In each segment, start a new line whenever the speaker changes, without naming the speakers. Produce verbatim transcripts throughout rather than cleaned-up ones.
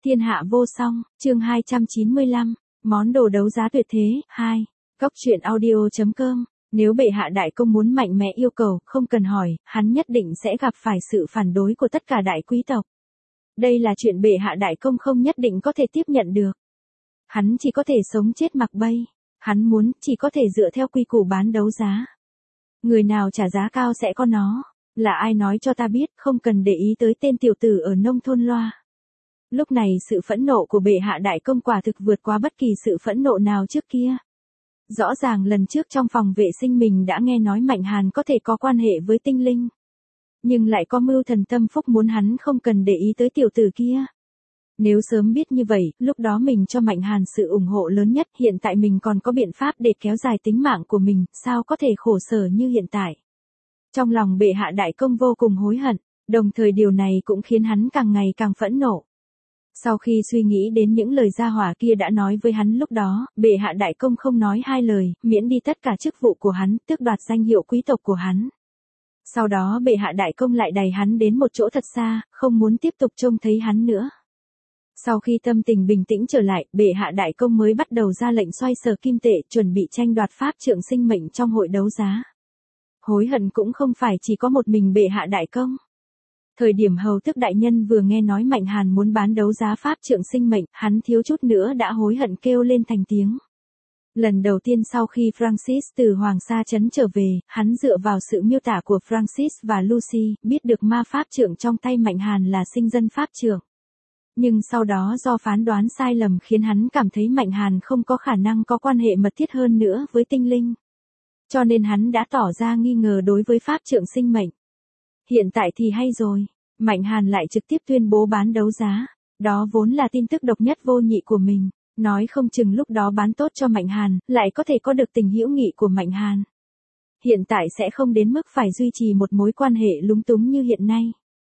Thiên hạ vô song, chương hai trăm chín mươi lăm, món đồ đấu giá tuyệt thế, hai. Cốc truyện audio chấm com. Nếu bệ hạ đại công muốn mạnh mẽ yêu cầu, không cần hỏi, hắn nhất định sẽ gặp phải sự phản đối của tất cả đại quý tộc. Đây là chuyện bệ hạ đại công không nhất định có thể tiếp nhận được. Hắn chỉ có thể sống chết mặc bay. Hắn muốn, chỉ có thể dựa theo quy củ bán đấu giá. Người nào trả giá cao sẽ có nó. Là ai nói cho ta biết, không cần để ý tới tên tiểu tử ở nông thôn loa. Lúc này sự phẫn nộ của bệ hạ đại công quả thực vượt qua bất kỳ sự phẫn nộ nào trước kia. Rõ ràng lần trước trong phòng vệ sinh mình đã nghe nói Mạnh Hàn có thể có quan hệ với tinh linh. Nhưng lại có mưu thần tâm phúc muốn hắn không cần để ý tới tiểu tử kia. Nếu sớm biết như vậy, lúc đó mình cho Mạnh Hàn sự ủng hộ lớn nhất, hiện tại mình còn có biện pháp để kéo dài tính mạng của mình, sao có thể khổ sở như hiện tại. Trong lòng bệ hạ đại công vô cùng hối hận, đồng thời điều này cũng khiến hắn càng ngày càng phẫn nộ. Sau khi suy nghĩ đến những lời gia hỏa kia đã nói với hắn lúc đó, bệ hạ đại công không nói hai lời, miễn đi tất cả chức vụ của hắn, tước đoạt danh hiệu quý tộc của hắn. Sau đó bệ hạ đại công lại đày hắn đến một chỗ thật xa, không muốn tiếp tục trông thấy hắn nữa. Sau khi tâm tình bình tĩnh trở lại, bệ hạ đại công mới bắt đầu ra lệnh xoay sở kim tệ, chuẩn bị tranh đoạt pháp trượng sinh mệnh trong hội đấu giá. Hối hận cũng không phải chỉ có một mình bệ hạ đại công. Thời điểm hầu tước đại nhân vừa nghe nói Mạnh Hàn muốn bán đấu giá pháp trượng sinh mệnh, hắn thiếu chút nữa đã hối hận kêu lên thành tiếng. Lần đầu tiên sau khi Francis từ Hoàng Sa trấn trở về, hắn dựa vào sự miêu tả của Francis và Lucy, biết được ma pháp trượng trong tay Mạnh Hàn là sinh dân pháp trượng. Nhưng sau đó do phán đoán sai lầm khiến hắn cảm thấy Mạnh Hàn không có khả năng có quan hệ mật thiết hơn nữa với tinh linh. Cho nên hắn đã tỏ ra nghi ngờ đối với pháp trượng sinh mệnh. Hiện tại thì hay rồi, Mạnh Hàn lại trực tiếp tuyên bố bán đấu giá. Đó vốn là tin tức độc nhất vô nhị của mình, nói không chừng lúc đó bán tốt cho Mạnh Hàn, lại có thể có được tình hữu nghị của Mạnh Hàn. Hiện tại sẽ không đến mức phải duy trì một mối quan hệ lúng túng như hiện nay.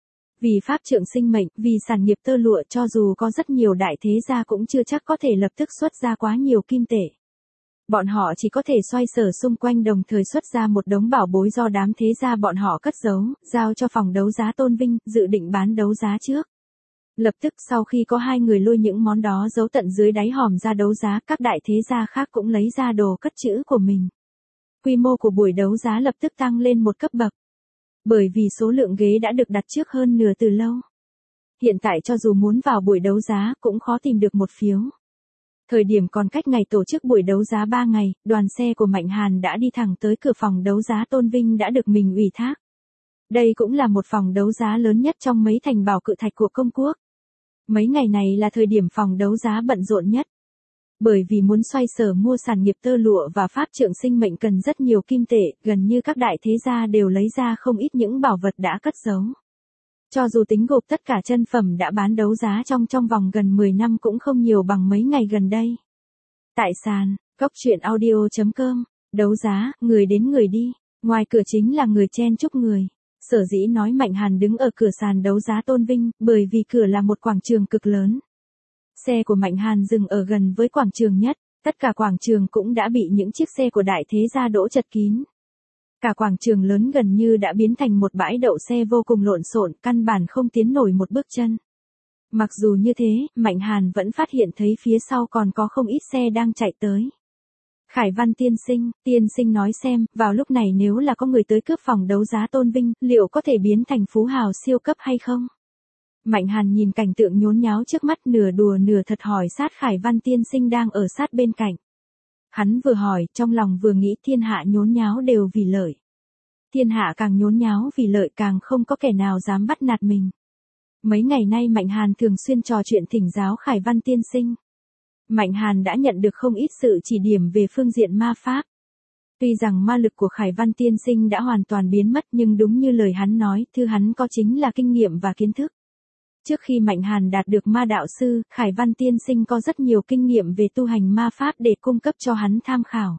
Vì pháp trượng sinh mệnh, vì sản nghiệp tơ lụa, cho dù có rất nhiều đại thế gia cũng chưa chắc có thể lập tức xuất ra quá nhiều kim tệ. Bọn họ chỉ có thể xoay sở xung quanh đồng thời xuất ra một đống bảo bối do đám thế gia bọn họ cất giấu, giao cho phòng đấu giá Tôn Vinh, dự định bán đấu giá trước. Lập tức sau khi có hai người lôi những món đó giấu tận dưới đáy hòm ra đấu giá, các đại thế gia khác cũng lấy ra đồ cất trữ của mình. Quy mô của buổi đấu giá lập tức tăng lên một cấp bậc. Bởi vì số lượng ghế đã được đặt trước hơn nửa từ lâu. Hiện tại cho dù muốn vào buổi đấu giá cũng khó tìm được một phiếu. Thời điểm còn cách ngày tổ chức buổi đấu giá ba ngày, đoàn xe của Mạnh Hàn đã đi thẳng tới cửa phòng đấu giá Tôn Vinh đã được mình ủy thác. Đây cũng là một phòng đấu giá lớn nhất trong mấy thành bảo cự thạch của công quốc. Mấy ngày này là thời điểm phòng đấu giá bận rộn nhất. Bởi vì muốn xoay sở mua sản nghiệp tơ lụa và pháp trượng sinh mệnh cần rất nhiều kim tệ, gần như các đại thế gia đều lấy ra không ít những bảo vật đã cất giấu. Cho dù tính gộp tất cả chân phẩm đã bán đấu giá trong trong vòng gần mười năm cũng không nhiều bằng mấy ngày gần đây. Tại sàn, cốc truyện audio chấm com, đấu giá, người đến người đi, ngoài cửa chính là người chen chúc người. Sở dĩ nói Mạnh Hàn đứng ở cửa sàn đấu giá Tôn Vinh, bởi vì cửa là một quảng trường cực lớn. Xe của Mạnh Hàn dừng ở gần với quảng trường nhất, tất cả quảng trường cũng đã bị những chiếc xe của đại thế gia đỗ chật kín. Cả quảng trường lớn gần như đã biến thành một bãi đậu xe vô cùng lộn xộn, căn bản không tiến nổi một bước chân. Mặc dù như thế, Mạnh Hàn vẫn phát hiện thấy phía sau còn có không ít xe đang chạy tới. Khải Văn tiên sinh, tiên sinh nói xem, vào lúc này nếu là có người tới cướp phòng đấu giá Tôn Vinh, liệu có thể biến thành phú hào siêu cấp hay không? Mạnh Hàn nhìn cảnh tượng nhốn nháo trước mắt, nửa đùa nửa thật hỏi sát Khải Văn tiên sinh đang ở sát bên cạnh. Hắn vừa hỏi, trong lòng vừa nghĩ thiên hạ nhốn nháo đều vì lợi. Thiên hạ càng nhốn nháo vì lợi càng không có kẻ nào dám bắt nạt mình. Mấy ngày nay Mạnh Hàn thường xuyên trò chuyện thỉnh giáo Khải Văn tiên sinh. Mạnh Hàn đã nhận được không ít sự chỉ điểm về phương diện ma pháp. Tuy rằng ma lực của Khải Văn tiên sinh đã hoàn toàn biến mất nhưng đúng như lời hắn nói, thứ hắn có chính là kinh nghiệm và kiến thức. Trước khi Mạnh Hàn đạt được ma đạo sư, Khải Văn tiên sinh có rất nhiều kinh nghiệm về tu hành ma pháp để cung cấp cho hắn tham khảo.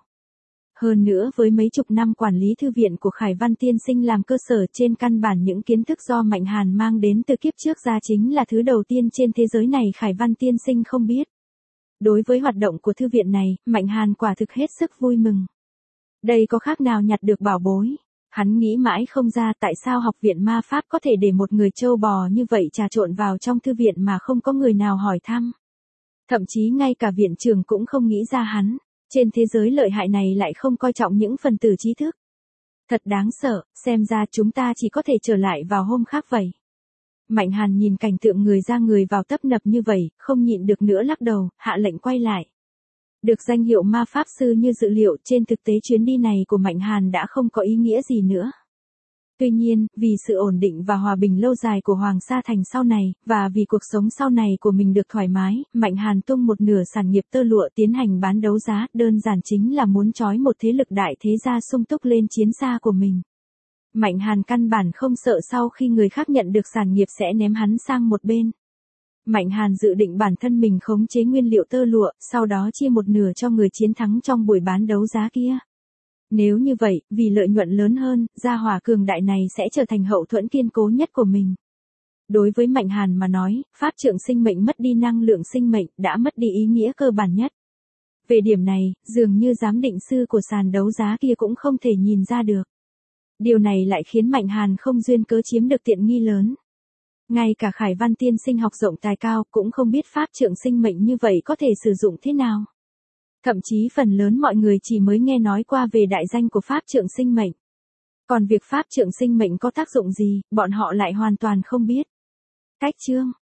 Hơn nữa với mấy chục năm quản lý thư viện của Khải Văn tiên sinh làm cơ sở, trên căn bản những kiến thức do Mạnh Hàn mang đến từ kiếp trước ra chính là thứ đầu tiên trên thế giới này Khải Văn tiên sinh không biết. Đối với hoạt động của thư viện này, Mạnh Hàn quả thực hết sức vui mừng. Đây có khác nào nhặt được bảo bối. Hắn nghĩ mãi không ra tại sao học viện ma pháp có thể để một người trâu bò như vậy trà trộn vào trong thư viện mà không có người nào hỏi thăm. Thậm chí ngay cả viện trưởng cũng không nghĩ ra hắn. Trên thế giới lợi hại này lại không coi trọng những phần tử trí thức. Thật đáng sợ, xem ra chúng ta chỉ có thể trở lại vào hôm khác vậy. Mạnh Hàn nhìn cảnh tượng người ra người vào tấp nập như vậy, không nhịn được nữa lắc đầu, hạ lệnh quay lại. Được danh hiệu ma pháp sư như dự liệu, trên thực tế chuyến đi này của Mạnh Hàn đã không có ý nghĩa gì nữa. Tuy nhiên, vì sự ổn định và hòa bình lâu dài của Hoàng Sa Thành sau này, và vì cuộc sống sau này của mình được thoải mái, Mạnh Hàn tung một nửa sản nghiệp tơ lụa tiến hành bán đấu giá, đơn giản chính là muốn trói một thế lực đại thế gia sung túc lên chiến xa của mình. Mạnh Hàn căn bản không sợ sau khi người khác nhận được sản nghiệp sẽ ném hắn sang một bên. Mạnh Hàn dự định bản thân mình khống chế nguyên liệu tơ lụa, sau đó chia một nửa cho người chiến thắng trong buổi bán đấu giá kia. Nếu như vậy, vì lợi nhuận lớn hơn, gia hỏa cường đại này sẽ trở thành hậu thuẫn kiên cố nhất của mình. Đối với Mạnh Hàn mà nói, pháp trượng sinh mệnh mất đi năng lượng sinh mệnh, đã mất đi ý nghĩa cơ bản nhất. Về điểm này, dường như giám định sư của sàn đấu giá kia cũng không thể nhìn ra được. Điều này lại khiến Mạnh Hàn không duyên cớ chiếm được tiện nghi lớn. Ngay cả Khải Văn tiên sinh học rộng tài cao cũng không biết pháp trượng sinh mệnh như vậy có thể sử dụng thế nào. Thậm chí phần lớn mọi người chỉ mới nghe nói qua về đại danh của pháp trượng sinh mệnh. Còn việc pháp trượng sinh mệnh có tác dụng gì, bọn họ lại hoàn toàn không biết. Cách chương